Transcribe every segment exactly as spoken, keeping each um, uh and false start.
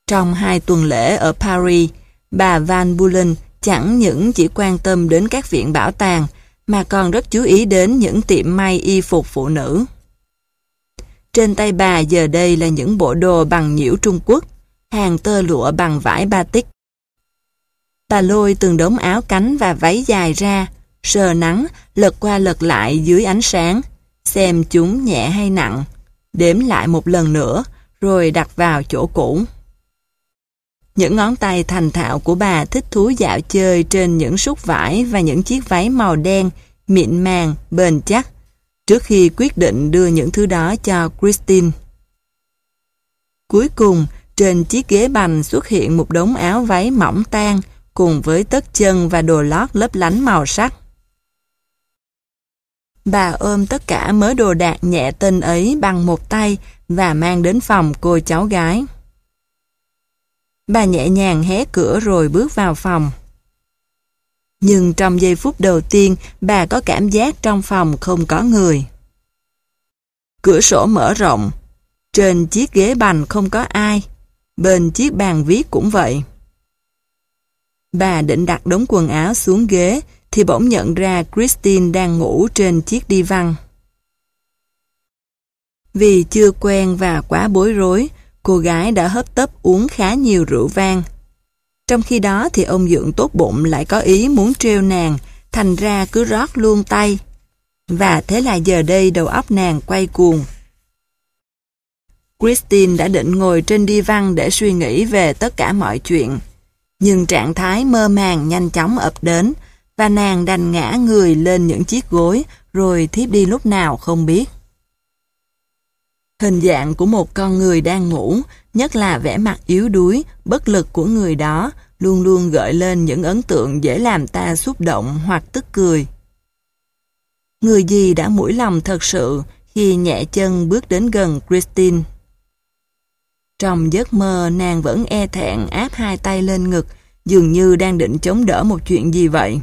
Trong hai tuần lễ ở Paris, bà Van Beulen chẳng những chỉ quan tâm đến các viện bảo tàng, mà còn rất chú ý đến những tiệm may y phục phụ nữ. Trên tay bà giờ đây là những bộ đồ bằng nhiễu Trung Quốc, hàng tơ lụa bằng vải batik. Bà lôi từng đống áo cánh và váy dài ra, sờ nắng, lật qua lật lại dưới ánh sáng, xem chúng nhẹ hay nặng, đếm lại một lần nữa, rồi đặt vào chỗ cũ. Những ngón tay thành thạo của bà thích thú dạo chơi trên những xúc vải và những chiếc váy màu đen, mịn màng, bền chắc, trước khi quyết định đưa những thứ đó cho Christine. Cuối cùng, trên chiếc ghế bành xuất hiện một đống áo váy mỏng tang cùng với tất chân và đồ lót lấp lánh màu sắc. Bà ôm tất cả mớ đồ đạc nhẹ tinh ấy bằng một tay và mang đến phòng cô cháu gái. Bà nhẹ nhàng hé cửa rồi bước vào phòng. Nhưng trong giây phút đầu tiên, bà có cảm giác trong phòng không có người. Cửa sổ mở rộng, trên chiếc ghế bành không có ai, bên chiếc bàn viết cũng vậy. Bà định đặt đống quần áo xuống ghế, thì bỗng nhận ra Christine đang ngủ trên chiếc đi văn. Vì chưa quen và quá bối rối, cô gái đã hấp tấp uống khá nhiều rượu vang. Trong khi đó thì ông Dượng tốt bụng lại có ý muốn trêu nàng, thành ra cứ rót luôn tay. Và thế là giờ đây đầu óc nàng quay cuồng. Christine đã định ngồi trên đi văn để suy nghĩ về tất cả mọi chuyện. Nhưng trạng thái mơ màng nhanh chóng ập đến, và nàng đành ngã người lên những chiếc gối, rồi thiếp đi lúc nào không biết. Hình dạng của một con người đang ngủ, nhất là vẻ mặt yếu đuối, bất lực của người đó, luôn luôn gợi lên những ấn tượng dễ làm ta xúc động hoặc tức cười. Người gì đã mũi lòng thật sự khi nhẹ chân bước đến gần Christine. Trong giấc mơ, nàng vẫn e thẹn áp hai tay lên ngực, dường như đang định chống đỡ một chuyện gì vậy.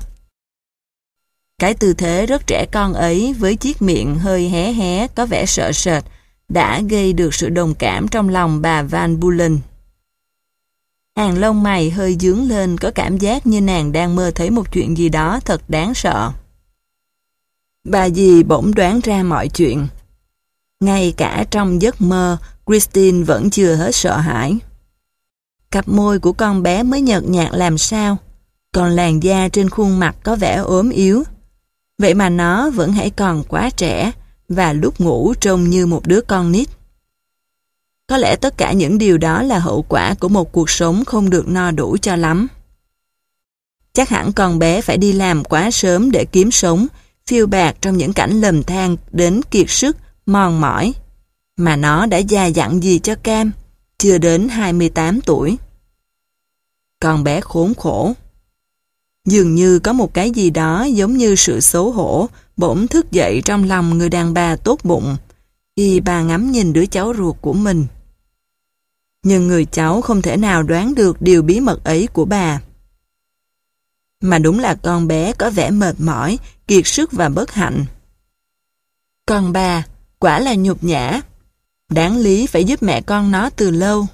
Cái tư thế rất trẻ con ấy với chiếc miệng hơi hé hé có vẻ sợ sệt đã gây được sự đồng cảm trong lòng bà Van Beulen. Hàng lông mày hơi dướng lên, có cảm giác như nàng đang mơ thấy một chuyện gì đó thật đáng sợ. Bà dì bỗng đoán ra mọi chuyện. Ngay cả trong giấc mơ, Christine vẫn chưa hết sợ hãi. Cặp môi của con bé mới nhợt nhạt làm sao, còn làn da trên khuôn mặt có vẻ ốm yếu. Vậy mà nó vẫn hãy còn quá trẻ, và lúc ngủ trông như một đứa con nít. Có lẽ tất cả những điều đó là hậu quả của một cuộc sống không được no đủ cho lắm. Chắc hẳn con bé phải đi làm quá sớm để kiếm sống, phiêu bạt trong những cảnh lầm than đến kiệt sức, mòn mỏi. Mà nó đã già dặn gì cho cam, chưa đến hai mươi tám tuổi. Con bé khốn khổ. Dường như có một cái gì đó giống như sự xấu hổ bỗng thức dậy trong lòng người đàn bà tốt bụng khi bà ngắm nhìn đứa cháu ruột của mình. Nhưng người cháu không thể nào đoán được điều bí mật ấy của bà. Mà đúng là con bé có vẻ mệt mỏi, kiệt sức và bất hạnh. Còn bà, quả là nhục nhã. Đáng lý phải giúp mẹ con nó từ lâu.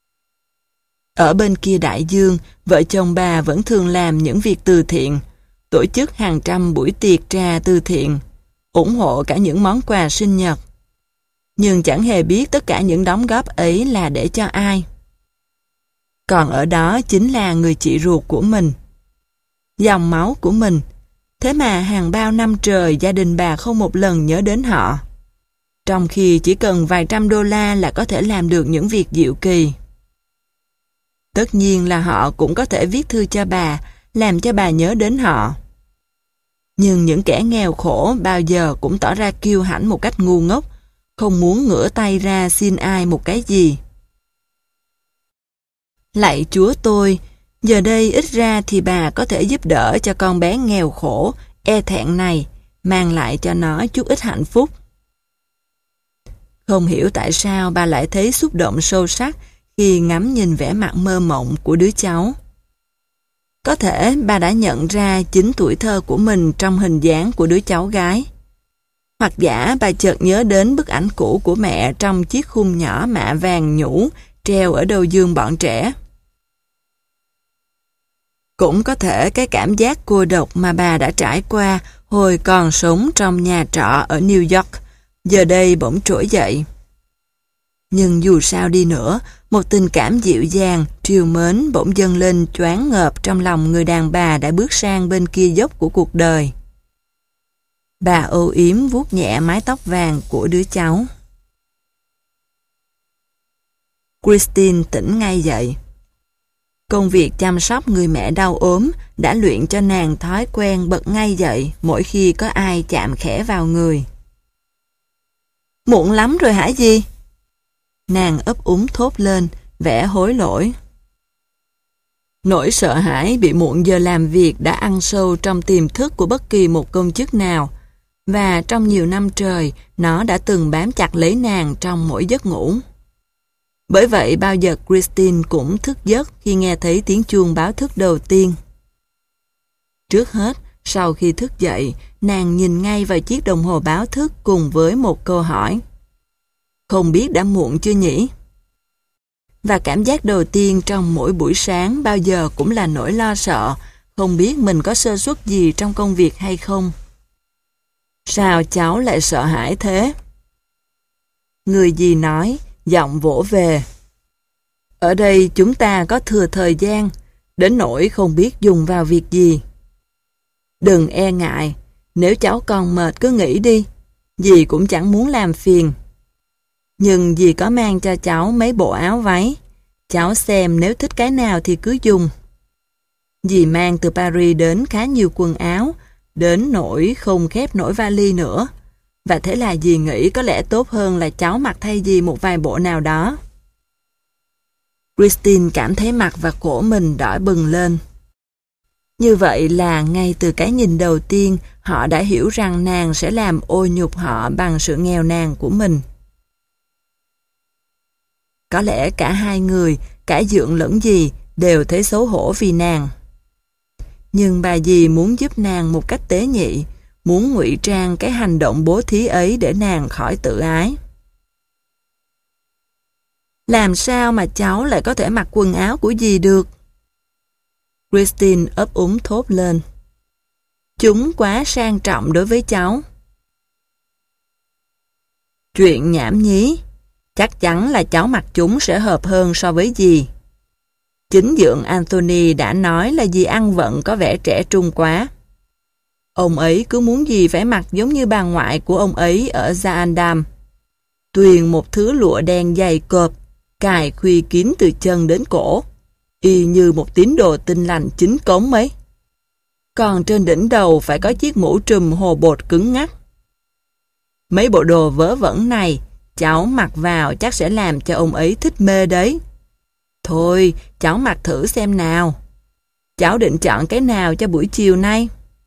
Ở bên kia đại dương, vợ chồng bà vẫn thường làm những việc từ thiện, tổ chức hàng trăm buổi tiệc trà từ thiện, ủng hộ cả những món quà sinh nhật. Nhưng chẳng hề biết tất cả những đóng góp ấy là để cho ai. Còn ở đó chính là người chị ruột của mình, dòng máu của mình. Thế mà hàng bao năm trời gia đình bà không một lần nhớ đến họ. Trong khi chỉ cần vài trăm đô la là có thể làm được những việc diệu kỳ. Tất nhiên là họ cũng có thể viết thư cho bà, làm cho bà nhớ đến họ. Nhưng những kẻ nghèo khổ bao giờ cũng tỏ ra kiêu hãnh một cách ngu ngốc, không muốn ngửa tay ra xin ai một cái gì. Lạy Chúa tôi, giờ đây ít ra thì bà có thể giúp đỡ cho con bé nghèo khổ, e thẹn này, mang lại cho nó chút ít hạnh phúc. Không hiểu tại sao bà lại thấy xúc động sâu sắc khi ngắm nhìn vẻ mặt mơ mộng của đứa cháu. Có thể bà đã nhận ra chính tuổi thơ của mình trong hình dáng của đứa cháu gái. Hoặc giả bà chợt nhớ đến bức ảnh cũ của mẹ trong chiếc khung nhỏ mạ vàng nhũ treo ở đầu giường bọn trẻ. Cũng có thể cái cảm giác cô độc mà bà đã trải qua hồi còn sống trong nhà trọ ở New York, giờ đây bỗng trỗi dậy. Nhưng dù sao đi nữa, một tình cảm dịu dàng, trìu mến bỗng dâng lên choáng ngợp trong lòng người đàn bà đã bước sang bên kia dốc của cuộc đời. Bà âu yếm vuốt nhẹ mái tóc vàng của đứa cháu. Christine tỉnh ngay dậy. Công việc chăm sóc người mẹ đau ốm đã luyện cho nàng thói quen bật ngay dậy mỗi khi có ai chạm khẽ vào người. Muộn lắm rồi hả gì? Nàng ấp úng thốt lên, vẻ hối lỗi. Nỗi sợ hãi bị muộn giờ làm việc đã ăn sâu trong tiềm thức của bất kỳ một công chức nào, và trong nhiều năm trời nó đã từng bám chặt lấy nàng trong mỗi giấc ngủ. Bởi vậy bao giờ Christine cũng thức giấc khi nghe thấy tiếng chuông báo thức đầu tiên. Trước hết, sau khi thức dậy, nàng nhìn ngay vào chiếc đồng hồ báo thức cùng với một câu hỏi. Không biết đã muộn chưa nhỉ? Và cảm giác đầu tiên trong mỗi buổi sáng bao giờ cũng là nỗi lo sợ, không biết mình có sơ suất gì trong công việc hay không. Sao cháu lại sợ hãi thế? Người dì nói, giọng vỗ về. Ở đây chúng ta có thừa thời gian, đến nỗi không biết dùng vào việc gì. Đừng e ngại, nếu cháu còn mệt cứ nghỉ đi, dì cũng chẳng muốn làm phiền. Nhưng dì có mang cho cháu mấy bộ áo váy, cháu xem nếu thích cái nào thì cứ dùng. Dì mang từ Paris đến khá nhiều quần áo, đến nỗi không khép nổi vali nữa. Và thế là dì nghĩ có lẽ tốt hơn là cháu mặc thay dì một vài bộ nào đó. Christine cảm thấy mặt và cổ mình đỏ bừng lên. Như vậy là ngay từ cái nhìn đầu tiên họ đã hiểu rằng nàng sẽ làm ô nhục họ bằng sự nghèo nàn của mình. Có lẽ cả hai người, cả Dượng lẫn dì, đều thấy xấu hổ vì nàng. Nhưng bà dì muốn giúp nàng một cách tế nhị, muốn ngụy trang cái hành động bố thí ấy để nàng khỏi tự ái. Làm sao mà cháu lại có thể mặc quần áo của dì được? Christine ấp úng thốt lên. Chúng quá sang trọng đối với cháu. Chuyện nhảm nhí. Chắc chắn là cháu mặc chúng sẽ hợp hơn so với dì. Chính Dượng Anthony đã nói là dì ăn vận có vẻ trẻ trung quá. Ông ấy cứ muốn dì phải mặc giống như bà ngoại của ông ấy ở Zaandam. Tuyền một thứ lụa đen dày cộp, cài khuy kín từ chân đến cổ, y như một tín đồ tinh lành chính cống mấy. Còn trên đỉnh đầu phải có chiếc mũ trùm hồ bột cứng ngắc. Mấy bộ đồ vớ vẩn này, cháu mặc vào chắc sẽ làm cho ông ấy thích mê đấy. Thôi, cháu mặc thử xem nào. Cháu định chọn cái nào cho buổi chiều nay?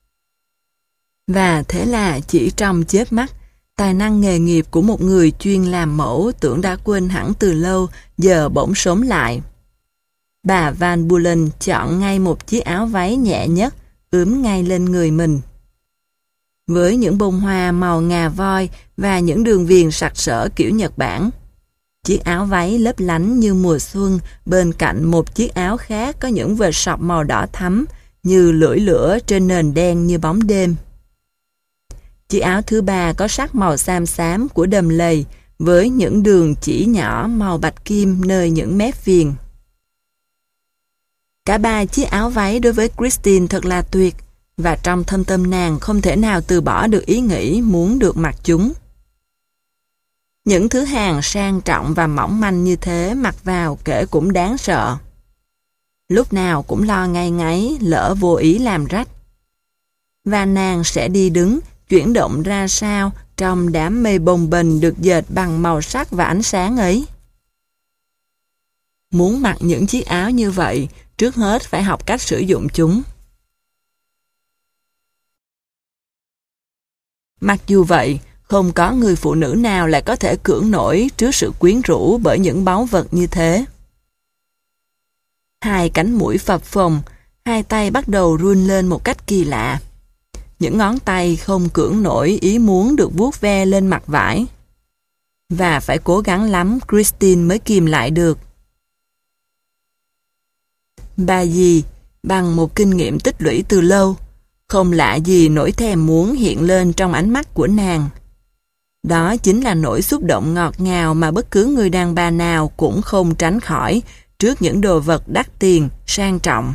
Và thế là chỉ trong chớp mắt, tài năng nghề nghiệp của một người chuyên làm mẫu tưởng đã quên hẳn từ lâu, giờ bỗng sống lại. Bà Van Bulen chọn ngay một chiếc áo váy nhẹ nhất, ướm ngay lên người mình. Với những bông hoa màu ngà voi và những đường viền sặc sỡ kiểu Nhật Bản. Chiếc áo váy lấp lánh như mùa xuân bên cạnh một chiếc áo khác có những vệt sọc màu đỏ thắm như lưỡi lửa trên nền đen như bóng đêm. Chiếc áo thứ ba có sắc màu xám xám của đầm lầy với những đường chỉ nhỏ màu bạch kim nơi những mép viền. Cả ba chiếc áo váy đối với Christine thật là tuyệt, và trong thâm tâm nàng không thể nào từ bỏ được ý nghĩ muốn được mặc chúng. Những thứ hàng sang trọng và mỏng manh như thế mặc vào kể cũng đáng sợ. Lúc nào cũng lo ngay ngáy lỡ vô ý làm rách. Và nàng sẽ đi đứng, chuyển động ra sao trong đám mây bồng bềnh được dệt bằng màu sắc và ánh sáng ấy. Muốn mặc những chiếc áo như vậy, trước hết phải học cách sử dụng chúng. Mặc dù vậy, không có người phụ nữ nào lại có thể cưỡng nổi trước sự quyến rũ bởi những báu vật như thế. Hai cánh mũi phập phồng, hai tay bắt đầu run lên một cách kỳ lạ. Những ngón tay không cưỡng nổi ý muốn được vuốt ve lên mặt vải. Và phải cố gắng lắm Christine mới kìm lại được. Bà dì, bằng một kinh nghiệm tích lũy từ lâu, không lạ gì nỗi thèm muốn hiện lên trong ánh mắt của nàng. Đó chính là nỗi xúc động ngọt ngào mà bất cứ người đàn bà nào cũng không tránh khỏi trước những đồ vật đắt tiền, sang trọng.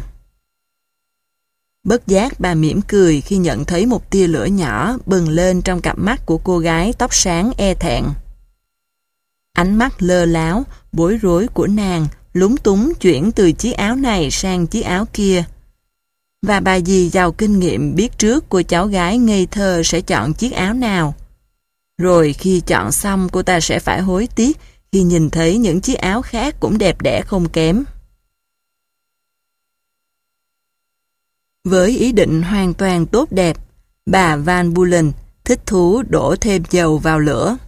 Bất giác bà mỉm cười khi nhận thấy một tia lửa nhỏ bừng lên trong cặp mắt của cô gái tóc sáng e thẹn. Ánh mắt lơ láo, bối rối của nàng lúng túng chuyển từ chiếc áo này sang chiếc áo kia. Và bà dì giàu kinh nghiệm biết trước cô cháu gái ngây thơ sẽ chọn chiếc áo nào. Rồi khi chọn xong cô ta sẽ phải hối tiếc khi nhìn thấy những chiếc áo khác cũng đẹp đẽ không kém. Với ý định hoàn toàn tốt đẹp, bà Van Beulen thích thú đổ thêm dầu vào lửa.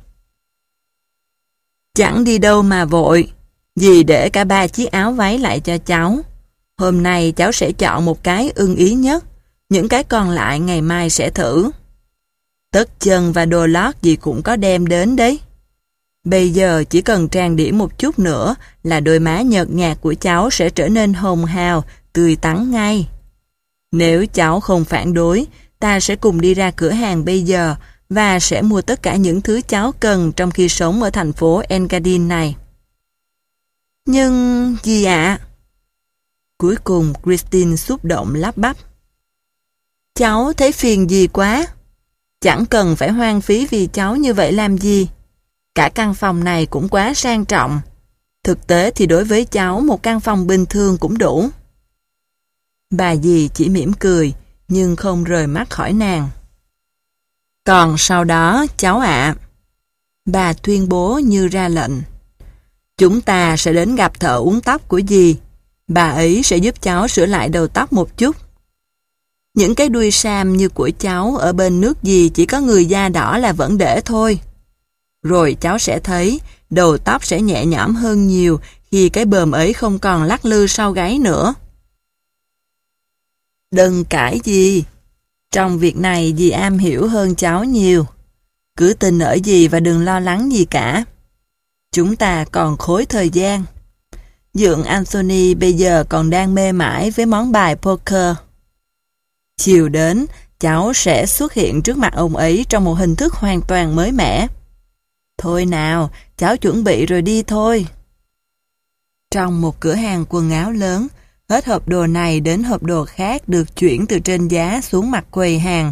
Chẳng đi đâu mà vội, dì để cả ba chiếc áo váy lại cho cháu. Hôm nay cháu sẽ chọn một cái ưng ý nhất, những cái còn lại ngày mai sẽ thử. Tất chân và đồ lót dì cũng có đem đến đấy. Bây giờ chỉ cần trang điểm một chút nữa là đôi má nhợt nhạt của cháu sẽ trở nên hồng hào, tươi tắn ngay. Nếu cháu không phản đối, ta sẽ cùng đi ra cửa hàng bây giờ và sẽ mua tất cả những thứ cháu cần trong khi sống ở thành phố Engadine này. Nhưng, dì ạ? Cuối cùng Christine xúc động lắp bắp. Cháu thấy phiền dì quá. Chẳng cần phải hoang phí vì cháu như vậy làm gì. Cả căn phòng này cũng quá sang trọng. Thực tế thì đối với cháu một căn phòng bình thường cũng đủ. Bà dì chỉ mỉm cười, nhưng không rời mắt khỏi nàng. Còn sau đó, cháu ạ, bà tuyên bố như ra lệnh. Chúng ta sẽ đến gặp thợ uốn tóc của dì. Bà ấy sẽ giúp cháu sửa lại đầu tóc một chút. Những cái đuôi sam như của cháu ở bên nước dì chỉ có người da đỏ là vẫn để thôi. Rồi cháu sẽ thấy đầu tóc sẽ nhẹ nhõm hơn nhiều khi cái bờm ấy không còn lắc lư sau gáy nữa. Đừng cãi gì. Trong việc này dì am hiểu hơn cháu nhiều. Cứ tin ở dì và đừng lo lắng gì cả. Chúng ta còn khối thời gian. Dượng Anthony bây giờ còn đang mê mải với món bài poker. Chiều đến, cháu sẽ xuất hiện trước mặt ông ấy trong một hình thức hoàn toàn mới mẻ. Thôi nào, cháu chuẩn bị rồi đi thôi. Trong một cửa hàng quần áo lớn, hết hộp đồ này đến hộp đồ khác được chuyển từ trên giá xuống mặt quầy hàng.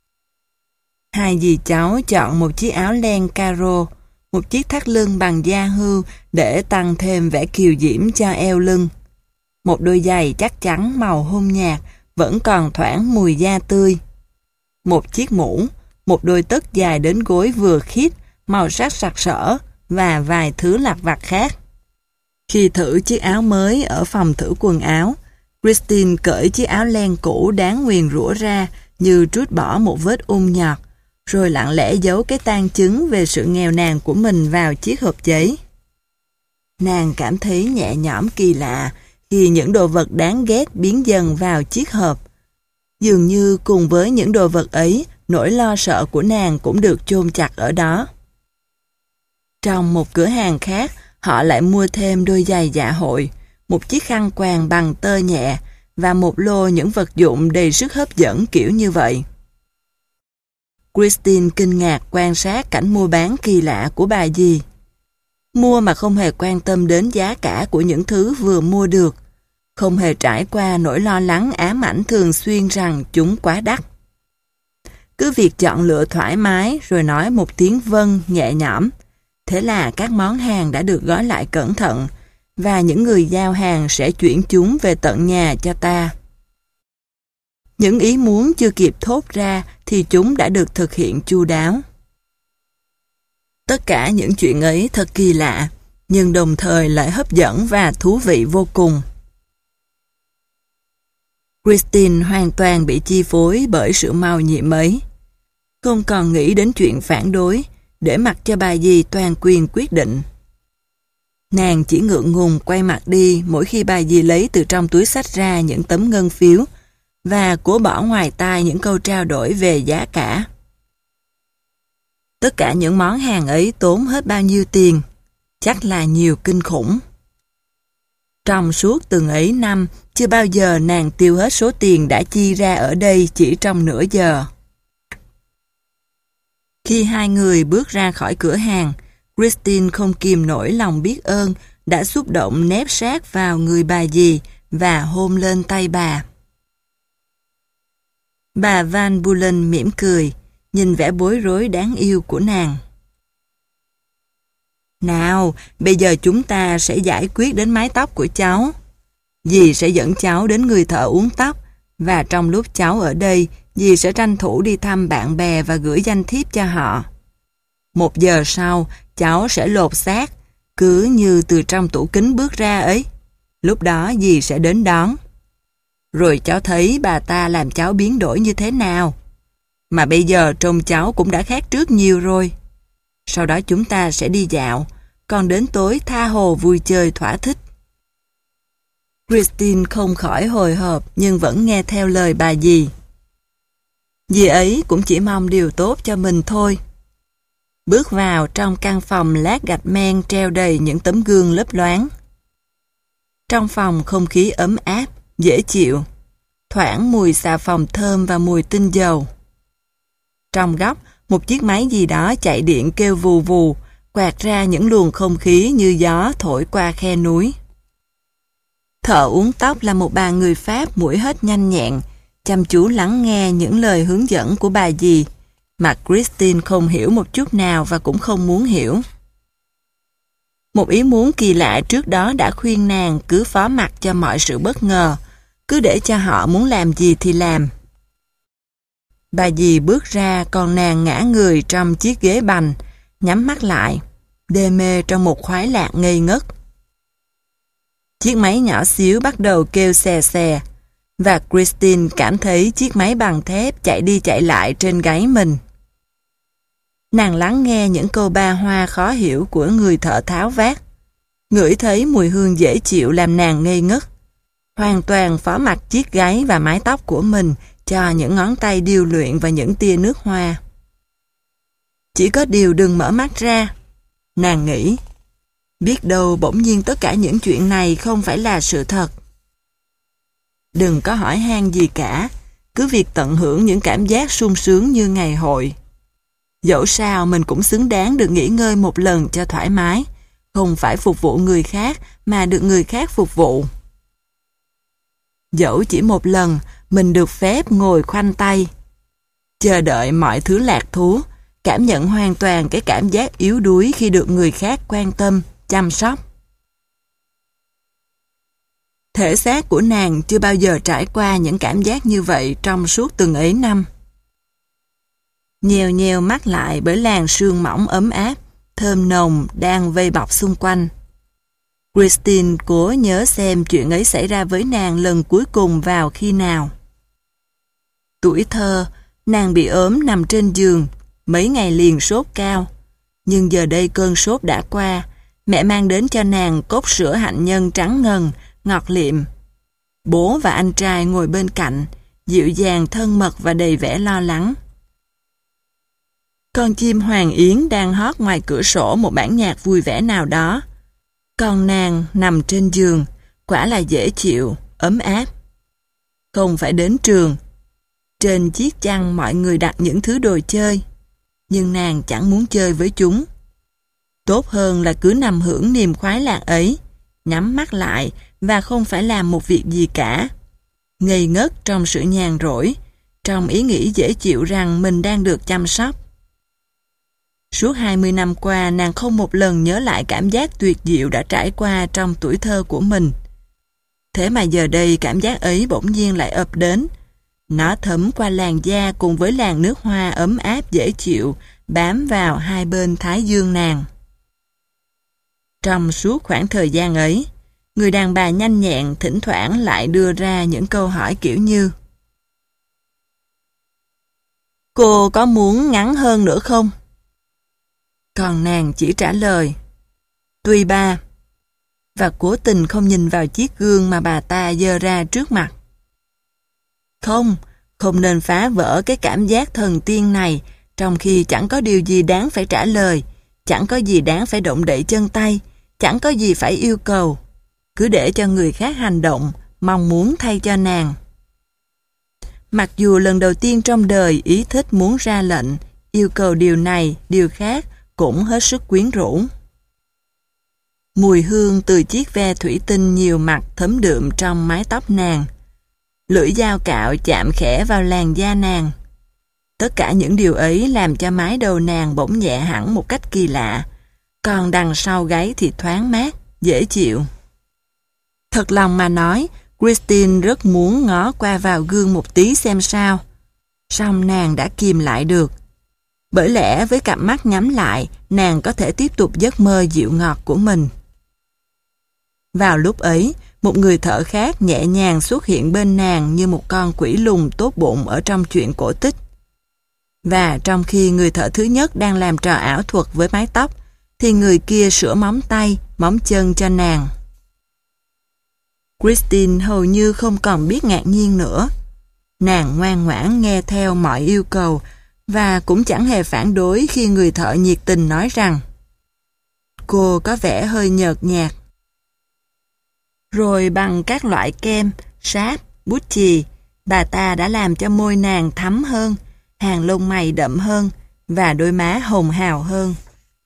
Hai dì cháu chọn một chiếc áo len caro, một chiếc thắt lưng bằng da hươu để tăng thêm vẻ kiều diễm cho eo lưng. Một đôi giày chắc chắn màu hôn nhạt, vẫn còn thoảng mùi da tươi. Một chiếc mũ, một đôi tất dài đến gối vừa khít, màu sắc sặc sỡ và vài thứ lặt vặt khác. Khi thử chiếc áo mới ở phòng thử quần áo, Christine cởi chiếc áo len cũ đáng nguyền rủa ra như trút bỏ một vết ung nhọt, rồi lặng lẽ giấu cái tang chứng về sự nghèo nàn của mình vào chiếc hộp giấy. Nàng cảm thấy nhẹ nhõm kỳ lạ khi những đồ vật đáng ghét biến dần vào chiếc hộp. Dường như cùng với những đồ vật ấy, nỗi lo sợ của nàng cũng được chôn chặt ở đó. Trong một cửa hàng khác, họ lại mua thêm đôi giày dạ hội, một chiếc khăn quàng bằng tơ nhẹ và một lô những vật dụng đầy sức hấp dẫn kiểu như vậy. Christine kinh ngạc quan sát cảnh mua bán kỳ lạ của bà dì. Mua mà không hề quan tâm đến giá cả của những thứ vừa mua được, không hề trải qua nỗi lo lắng ám ảnh thường xuyên rằng chúng quá đắt. Cứ việc chọn lựa thoải mái rồi nói một tiếng vâng nhẹ nhõm. Thế là các món hàng đã được gói lại cẩn thận và những người giao hàng sẽ chuyển chúng về tận nhà cho ta. Những ý muốn chưa kịp thốt ra thì chúng đã được thực hiện chu đáo. Tất cả những chuyện ấy thật kỳ lạ, nhưng đồng thời lại hấp dẫn và thú vị vô cùng. Christine hoàn toàn bị chi phối bởi sự màu nhiệm ấy. Không còn nghĩ đến chuyện phản đối, để mặc cho bà dì toàn quyền quyết định. Nàng chỉ ngượng ngùng quay mặt đi mỗi khi bà dì lấy từ trong túi xách ra những tấm ngân phiếu và cố bỏ ngoài tai những câu trao đổi về giá cả. Tất cả những món hàng ấy tốn hết bao nhiêu tiền? Chắc là nhiều kinh khủng. Trong suốt từng ấy năm, chưa bao giờ nàng tiêu hết số tiền đã chi ra ở đây chỉ trong nửa giờ. Khi hai người bước ra khỏi cửa hàng, Christine không kìm nổi lòng biết ơn, đã xúc động nép sát vào người bà dì và hôn lên tay bà. Bà Van Beulen mỉm cười, nhìn vẻ bối rối đáng yêu của nàng. Nào, bây giờ chúng ta sẽ giải quyết đến mái tóc của cháu. Dì sẽ dẫn cháu đến người thợ uốn tóc, và trong lúc cháu ở đây, dì sẽ tranh thủ đi thăm bạn bè và gửi danh thiếp cho họ. Một giờ sau, cháu sẽ lột xác, cứ như từ trong tủ kính bước ra ấy. Lúc đó dì sẽ đến đón. Rồi cháu thấy bà ta làm cháu biến đổi như thế nào. Mà bây giờ trông cháu cũng đã khác trước nhiều rồi. Sau đó chúng ta sẽ đi dạo, còn đến tối tha hồ vui chơi thỏa thích. Christine không khỏi hồi hộp nhưng vẫn nghe theo lời bà dì. Dì ấy cũng chỉ mong điều tốt cho mình thôi. Bước vào trong căn phòng lát gạch men treo đầy những tấm gương lấp loáng. Trong phòng không khí ấm áp, dễ chịu, thoảng mùi xà phòng thơm và mùi tinh dầu. Trong góc, một chiếc máy gì đó chạy điện kêu vù vù, quạt ra những luồng không khí như gió thổi qua khe núi. Thợ uốn tóc là một bà người Pháp mũi hết nhanh nhẹn, chăm chú lắng nghe những lời hướng dẫn của bà dì, mà Christine không hiểu một chút nào và cũng không muốn hiểu. Một ý muốn kỳ lạ trước đó đã khuyên nàng cứ phó mặc cho mọi sự bất ngờ, cứ để cho họ muốn làm gì thì làm. Bà dì bước ra còn nàng ngã người trong chiếc ghế bành, nhắm mắt lại, đê mê trong một khoái lạc ngây ngất. Chiếc máy nhỏ xíu bắt đầu kêu xè xè, và Christine cảm thấy chiếc máy bằng thép chạy đi chạy lại trên gáy mình. Nàng lắng nghe những câu ba hoa khó hiểu của người thợ tháo vát, ngửi thấy mùi hương dễ chịu làm nàng ngây ngất, hoàn toàn phó mặc chiếc gáy và mái tóc của mình cho những ngón tay điêu luyện và những tia nước hoa. Chỉ có điều đừng mở mắt ra, nàng nghĩ. Biết đâu bỗng nhiên tất cả những chuyện này không phải là sự thật. Đừng có hỏi han gì cả, cứ việc tận hưởng những cảm giác sung sướng như ngày hội. Dẫu sao mình cũng xứng đáng được nghỉ ngơi một lần cho thoải mái, không phải phục vụ người khác mà được người khác phục vụ. Dẫu chỉ một lần, mình được phép ngồi khoanh tay, chờ đợi mọi thứ lạc thú, cảm nhận hoàn toàn cái cảm giác yếu đuối khi được người khác quan tâm, chăm sóc. Thể xác của nàng chưa bao giờ trải qua những cảm giác như vậy trong suốt từng ấy năm. Nhèo nhèo mắt lại bởi làn sương mỏng ấm áp, thơm nồng đang vây bọc xung quanh. Christine cố nhớ xem chuyện ấy xảy ra với nàng lần cuối cùng vào khi nào. Tuổi thơ, nàng bị ốm nằm trên giường, mấy ngày liền sốt cao. Nhưng giờ đây cơn sốt đã qua, mẹ mang đến cho nàng cốc sữa hạnh nhân trắng ngần, ngọt liệm. Bố và anh trai ngồi bên cạnh, dịu dàng thân mật và đầy vẻ lo lắng. Con chim hoàng yến đang hót ngoài cửa sổ một bản nhạc vui vẻ nào đó. Còn nàng nằm trên giường, quả là dễ chịu, ấm áp. Không phải đến trường. Trên chiếc chăn mọi người đặt những thứ đồ chơi, nhưng nàng chẳng muốn chơi với chúng. Tốt hơn là cứ nằm hưởng niềm khoái lạc ấy, nhắm mắt lại và không phải làm một việc gì cả. Ngây ngất trong sự nhàn rỗi, trong ý nghĩ dễ chịu rằng mình đang được chăm sóc. Suốt hai mươi năm qua, nàng không một lần nhớ lại cảm giác tuyệt diệu đã trải qua trong tuổi thơ của mình. Thế mà giờ đây cảm giác ấy bỗng nhiên lại ập đến. Nó thấm qua làn da cùng với làn nước hoa ấm áp dễ chịu, bám vào hai bên thái dương nàng. Trong suốt khoảng thời gian ấy, người đàn bà nhanh nhẹn thỉnh thoảng lại đưa ra những câu hỏi kiểu như: "Cô có muốn ngắn hơn nữa không?" Còn nàng chỉ trả lời: "Tùy bà", và cố tình không nhìn vào chiếc gương mà bà ta giơ ra trước mặt. Không, không nên phá vỡ cái cảm giác thần tiên này, trong khi chẳng có điều gì đáng phải trả lời, chẳng có gì đáng phải động đậy chân tay, chẳng có gì phải yêu cầu. cứ để cho người khác hành động, mong muốn thay cho nàng. Mặc dù lần đầu tiên trong đời ý thích muốn ra lệnh, yêu cầu điều này, điều khác, cũng hết sức quyến rũ. Mùi hương từ chiếc ve thủy tinh nhiều mặt thấm đượm trong mái tóc nàng. Lưỡi dao cạo chạm khẽ vào làn da nàng. Tất cả những điều ấy làm cho mái đầu nàng bỗng nhẹ hẳn một cách kỳ lạ, còn đằng sau gáy thì thoáng mát, dễ chịu. Thật lòng mà nói, Christine rất muốn ngó qua vào gương một tí xem sao. Song nàng đã kìm lại được. Bởi lẽ với cặp mắt nhắm lại, nàng có thể tiếp tục giấc mơ dịu ngọt của mình. Vào lúc ấy, một người thợ khác nhẹ nhàng xuất hiện bên nàng như một con quỷ lùn tốt bụng ở trong chuyện cổ tích. Và trong khi người thợ thứ nhất đang làm trò ảo thuật với mái tóc, thì người kia sửa móng tay, móng chân cho nàng. Christine hầu như không còn biết ngạc nhiên nữa. Nàng ngoan ngoãn nghe theo mọi yêu cầu và cũng chẳng hề phản đối khi người thợ nhiệt tình nói rằng cô có vẻ hơi nhợt nhạt. Rồi bằng các loại kem, sáp, bút chì, bà ta đã làm cho môi nàng thắm hơn, hàng lông mày đậm hơn và đôi má hồng hào hơn.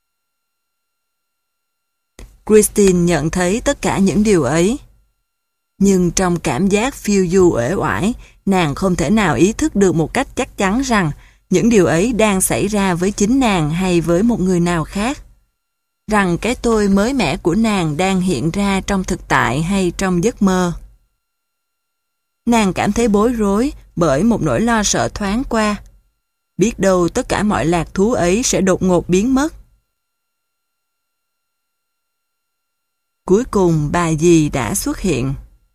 Christine nhận thấy tất cả những điều ấy. Nhưng trong cảm giác phiêu du uể oải, nàng không thể nào ý thức được một cách chắc chắn rằng những điều ấy đang xảy ra với chính nàng hay với một người nào khác. Rằng cái tôi mới mẻ của nàng đang hiện ra trong thực tại hay trong giấc mơ. Nàng cảm thấy bối rối bởi một nỗi lo sợ thoáng qua. Biết đâu tất cả mọi lạc thú ấy sẽ đột ngột biến mất. Cuối cùng bà dì đã xuất hiện.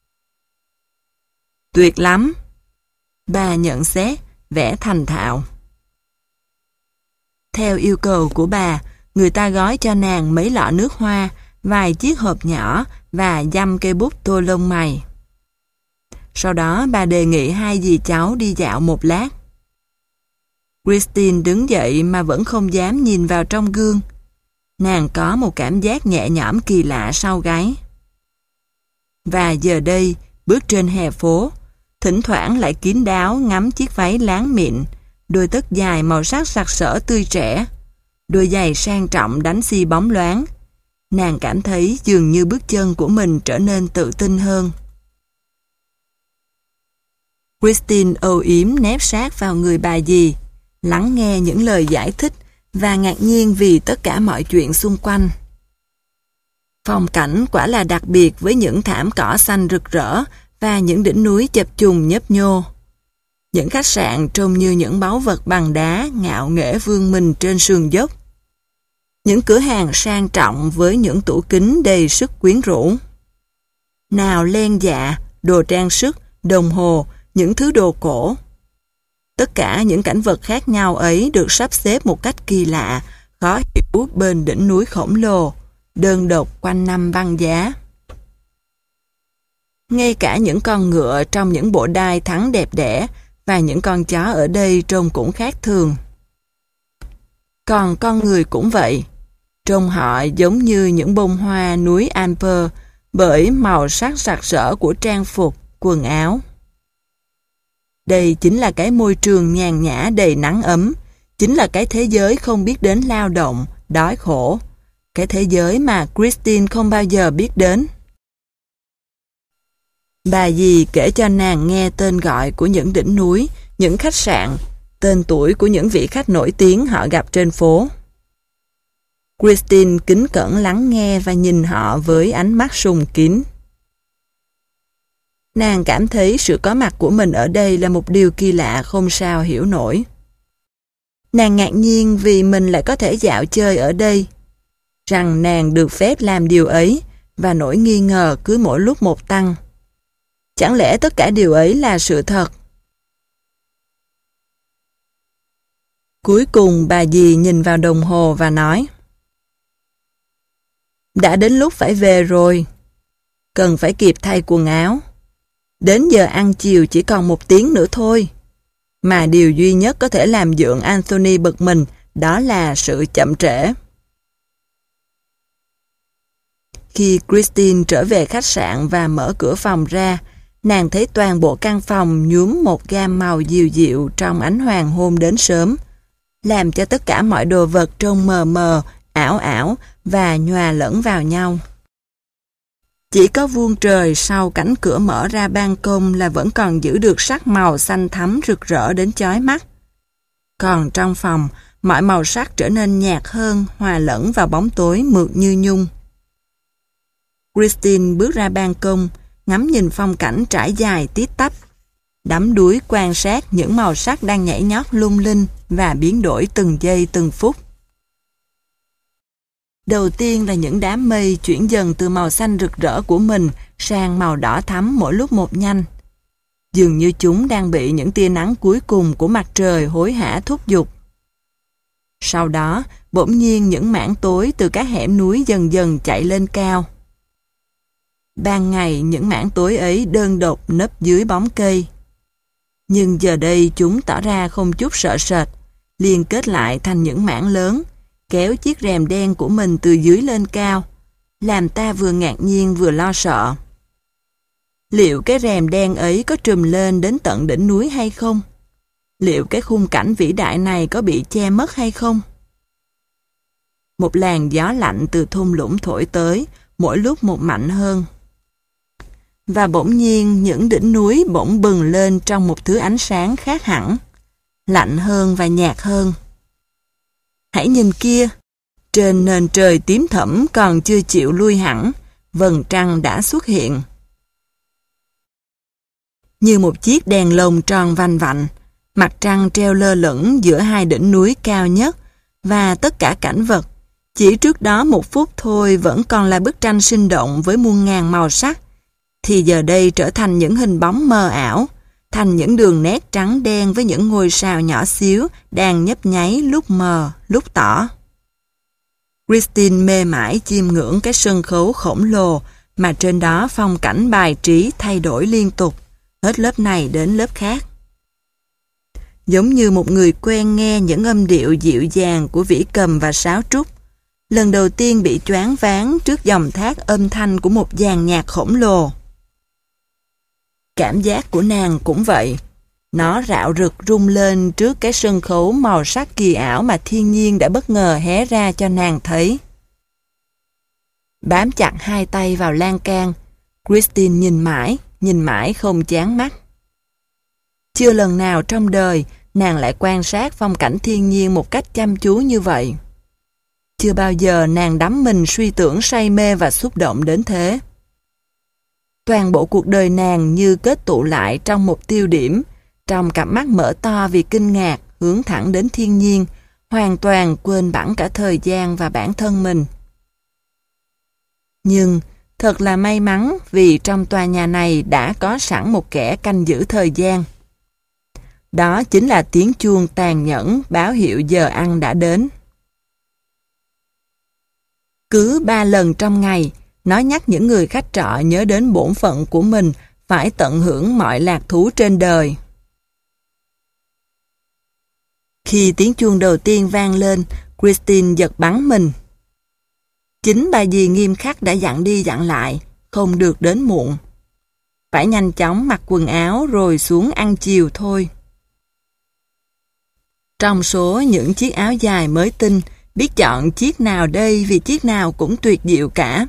Tuyệt lắm, bà nhận xét, vẻ thành thạo. Theo yêu cầu của bà, người ta gói cho nàng mấy lọ nước hoa, vài chiếc hộp nhỏ và dăm cây bút tô lông mày. Sau đó bà đề nghị hai dì cháu đi dạo một lát. Christine đứng dậy mà vẫn không dám nhìn vào trong gương. Nàng có một cảm giác nhẹ nhõm kỳ lạ sau gáy. Và giờ đây, bước trên hè phố, thỉnh thoảng lại kín đáo ngắm chiếc váy láng mịn, đôi tất dài màu sắc sặc sỡ tươi trẻ, đôi giày sang trọng đánh xi bóng loáng. Nàng cảm thấy dường như bước chân của mình trở nên tự tin hơn. Christine âu yếm nép sát vào người bà dì, lắng nghe những lời giải thích và ngạc nhiên vì tất cả mọi chuyện xung quanh. Phong cảnh quả là đặc biệt với những thảm cỏ xanh rực rỡ và những đỉnh núi chập trùng nhấp nhô. Những khách sạn trông như những báu vật bằng đá ngạo nghễ vươn mình trên sườn dốc. Những cửa hàng sang trọng với những tủ kính đầy sức quyến rũ. Nào len dạ, đồ trang sức, đồng hồ, những thứ đồ cổ. Tất cả những cảnh vật khác nhau ấy được sắp xếp một cách kỳ lạ, khó hiểu bên đỉnh núi khổng lồ, đơn độc quanh năm băng giá. Ngay cả những con ngựa trong những bộ đai thắng đẹp đẽ và những con chó ở đây trông cũng khác thường. Còn con người cũng vậy, trông họ giống như những bông hoa núi Alper bởi màu sắc sặc sỡ của trang phục, quần áo. Đây chính là cái môi trường nhàn nhã đầy nắng ấm, chính là cái thế giới không biết đến lao động, đói khổ, cái thế giới mà Christine không bao giờ biết đến. Bà dì kể cho nàng nghe tên gọi của những đỉnh núi, những khách sạn, tên tuổi của những vị khách nổi tiếng họ gặp trên phố. Christine kính cẩn lắng nghe và nhìn họ với ánh mắt sùng kín. Nàng cảm thấy sự có mặt của mình ở đây là một điều kỳ lạ không sao hiểu nổi. Nàng ngạc nhiên vì mình lại có thể dạo chơi ở đây, rằng nàng được phép làm điều ấy và nỗi nghi ngờ cứ mỗi lúc một tăng. Chẳng lẽ tất cả điều ấy là sự thật? Cuối cùng bà dì nhìn vào đồng hồ và nói: đã đến lúc phải về rồi, cần phải kịp thay quần áo. Đến giờ ăn chiều chỉ còn một tiếng nữa thôi. Mà điều duy nhất có thể làm dượng Anthony bực mình đó là sự chậm trễ. Khi Christine trở về khách sạn và mở cửa phòng ra, nàng thấy toàn bộ căn phòng nhuốm một gam màu dịu dịu trong ánh hoàng hôn đến sớm, làm cho tất cả mọi đồ vật trông mờ mờ, ảo ảo và nhòa lẫn vào nhau. Chỉ có vuông trời sau cánh cửa mở ra ban công là vẫn còn giữ được sắc màu xanh thắm rực rỡ đến chói mắt. Còn trong phòng, mọi màu sắc trở nên nhạt hơn, hòa lẫn vào bóng tối mượt như nhung. Christine bước ra ban công, ngắm nhìn phong cảnh trải dài tít tắp, đắm đuối quan sát những màu sắc đang nhảy nhót lung linh và biến đổi từng giây từng phút. Đầu tiên là những đám mây chuyển dần từ màu xanh rực rỡ của mình sang màu đỏ thắm mỗi lúc một nhanh. Dường như chúng đang bị những tia nắng cuối cùng của mặt trời hối hả thúc giục. Sau đó, bỗng nhiên những mảng tối từ các hẻm núi dần dần chạy lên cao. Ban ngày những mảng tối ấy đơn độc nấp dưới bóng cây. Nhưng giờ đây chúng tỏ ra không chút sợ sệt, liên kết lại thành những mảng lớn, kéo chiếc rèm đen của mình từ dưới lên cao, làm ta vừa ngạc nhiên vừa lo sợ. Liệu cái rèm đen ấy có trùm lên đến tận đỉnh núi hay không? Liệu cái khung cảnh vĩ đại này có bị che mất hay không? Một làn gió lạnh từ thung lũng thổi tới, mỗi lúc một mạnh hơn. Và bỗng nhiên những đỉnh núi bỗng bừng lên trong một thứ ánh sáng khác hẳn, lạnh hơn và nhạt hơn. Hãy nhìn kia, trên nền trời tím thẫm còn chưa chịu lui hẳn, vầng trăng đã xuất hiện. Như một chiếc đèn lồng tròn vành vạnh, mặt trăng treo lơ lửng giữa hai đỉnh núi cao nhất, và tất cả cảnh vật, chỉ trước đó một phút thôi vẫn còn là bức tranh sinh động với muôn ngàn màu sắc, thì giờ đây trở thành những hình bóng mờ ảo, thành những đường nét trắng đen với những ngôi sao nhỏ xíu đang nhấp nháy lúc mờ, lúc tỏ. Christine mê mải chiêm ngưỡng cái sân khấu khổng lồ mà trên đó phong cảnh bài trí thay đổi liên tục, hết lớp này đến lớp khác. Giống như một người quen nghe những âm điệu dịu dàng của vĩ cầm và sáo trúc, lần đầu tiên bị choáng váng trước dòng thác âm thanh của một dàn nhạc khổng lồ. Cảm giác của nàng cũng vậy. Nó rạo rực rung lên trước cái sân khấu màu sắc kỳ ảo mà thiên nhiên đã bất ngờ hé ra cho nàng thấy. Bám chặt hai tay vào lan can, Christine nhìn mãi, nhìn mãi không chán mắt. Chưa lần nào trong đời nàng lại quan sát phong cảnh thiên nhiên một cách chăm chú như vậy. Chưa bao giờ nàng đắm mình suy tưởng say mê và xúc động đến thế. Toàn bộ cuộc đời nàng như kết tụ lại trong một tiêu điểm, trong cặp mắt mở to vì kinh ngạc hướng thẳng đến thiên nhiên, hoàn toàn quên bẵng cả thời gian và bản thân mình. Nhưng thật là may mắn vì trong tòa nhà này đã có sẵn một kẻ canh giữ thời gian. Đó chính là tiếng chuông tàn nhẫn báo hiệu giờ ăn đã đến. Cứ ba lần trong ngày, nó nhắc những người khách trọ nhớ đến bổn phận của mình phải tận hưởng mọi lạc thú trên đời. Khi tiếng chuông đầu tiên vang lên, Christine giật bắn mình. Chính bà dì nghiêm khắc đã dặn đi dặn lại, không được đến muộn. Phải nhanh chóng mặc quần áo rồi xuống ăn chiều thôi. Trong số những chiếc áo dài mới tinh, biết chọn chiếc nào đây vì chiếc nào cũng tuyệt diệu cả.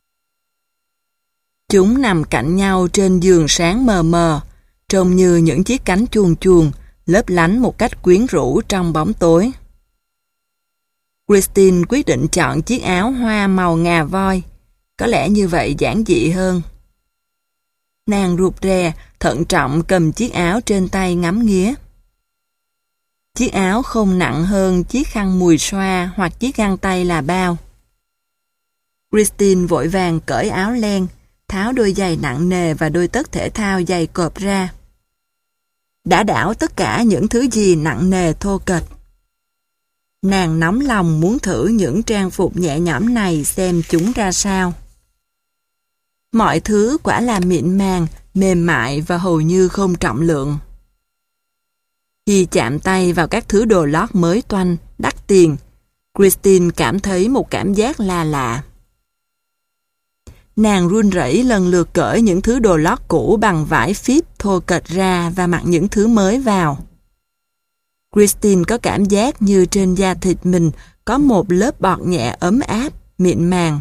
Chúng nằm cạnh nhau trên giường sáng mờ mờ, trông như những chiếc cánh chuồn chuồn, lấp lánh một cách quyến rũ trong bóng tối. Christine quyết định chọn chiếc áo hoa màu ngà voi, có lẽ như vậy giản dị hơn. Nàng rụt rè, thận trọng cầm chiếc áo trên tay ngắm nghía. Chiếc áo không nặng hơn chiếc khăn mùi xoa hoặc chiếc găng tay là bao. Christine vội vàng cởi áo len, tháo đôi giày nặng nề và đôi tất thể thao dày cộp ra. Đã đảo tất cả những thứ gì nặng nề thô kệch. Nàng nóng lòng muốn thử những trang phục nhẹ nhõm này xem chúng ra sao. Mọi thứ quả là mịn màng, mềm mại và hầu như không trọng lượng. Khi chạm tay vào các thứ đồ lót mới toanh, đắt tiền, Christine cảm thấy một cảm giác là lạ. Nàng run rẩy lần lượt cởi những thứ đồ lót cũ bằng vải phíp thô kệch ra và mặc những thứ mới vào. Christine có cảm giác như trên da thịt mình có một lớp bọt nhẹ ấm áp, mịn màng.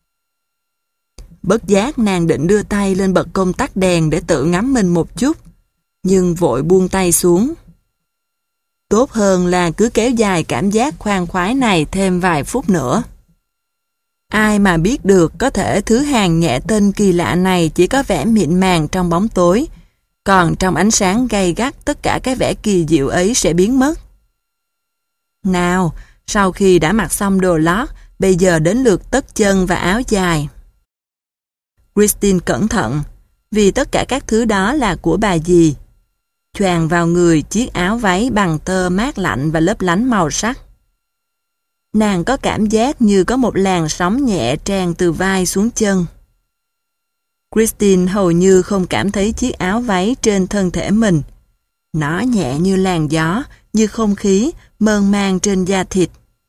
Bất giác nàng định đưa tay lên bật công tắc đèn để tự ngắm mình một chút, nhưng vội buông tay xuống. Tốt hơn là cứ kéo dài cảm giác khoan khoái này thêm vài phút nữa. Ai mà biết được có thể thứ hàng nhẹ tên kỳ lạ này chỉ có vẻ mịn màng trong bóng tối, còn trong ánh sáng gay gắt tất cả cái vẻ kỳ diệu ấy sẽ biến mất. Nào, sau khi đã mặc xong đồ lót, bây giờ đến lượt tất chân và áo dài. Christine cẩn thận, vì tất cả các thứ đó là của bà dì. Choàng vào người chiếc áo váy bằng tơ mát lạnh và lấp lánh màu sắc. Nàng có cảm giác như có một làn sóng nhẹ tràn từ vai xuống chân. Christine hầu như không cảm thấy chiếc áo váy trên thân thể mình. Nó nhẹ như làn gió, như không khí, mơn man trên da thịt.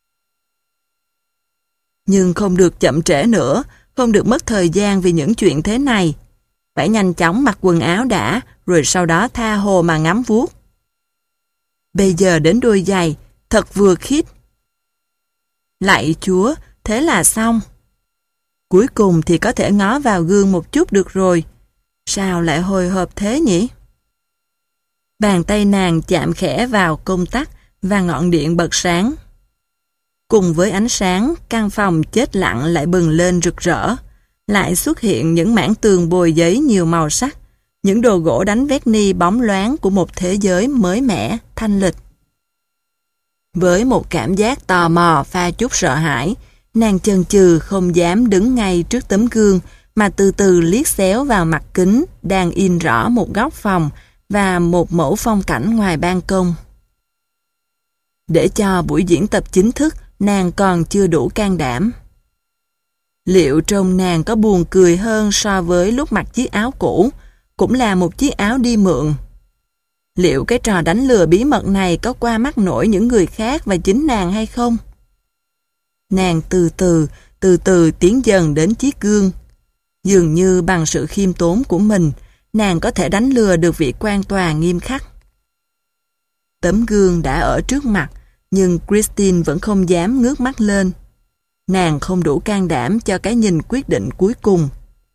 Nhưng không được chậm trễ nữa, không được mất thời gian vì những chuyện thế này. Phải nhanh chóng mặc quần áo đã, rồi sau đó tha hồ mà ngắm vuốt. Bây giờ đến đôi giày, thật vừa khít. Lạy Chúa, thế là xong. Cuối cùng thì có thể ngó vào gương một chút được rồi. Sao lại hồi hộp thế nhỉ? Bàn tay nàng chạm khẽ vào công tắc và ngọn điện bật sáng. Cùng với ánh sáng, căn phòng chết lặng lại bừng lên rực rỡ. Lại xuất hiện những mảng tường bồi giấy nhiều màu sắc, những đồ gỗ đánh vét ni bóng loáng của một thế giới mới mẻ, thanh lịch. Với một cảm giác tò mò pha chút sợ hãi, nàng chần chừ không dám đứng ngay trước tấm gương mà từ từ liếc xéo vào mặt kính đang in rõ một góc phòng và một mẫu phong cảnh ngoài ban công. Để cho buổi diễn tập chính thức, nàng còn chưa đủ can đảm. Liệu trông nàng có buồn cười hơn so với lúc mặc chiếc áo cũ, cũng là một chiếc áo đi mượn? Liệu cái trò đánh lừa bí mật này có qua mắt nổi những người khác và chính nàng hay không? Nàng từ từ, từ từ tiến dần đến chiếc gương. Dường như bằng sự khiêm tốn của mình, nàng có thể đánh lừa được vị quan tòa nghiêm khắc. Tấm gương đã ở trước mặt, nhưng Christine vẫn không dám ngước mắt lên. Nàng không đủ can đảm cho cái nhìn quyết định cuối cùng.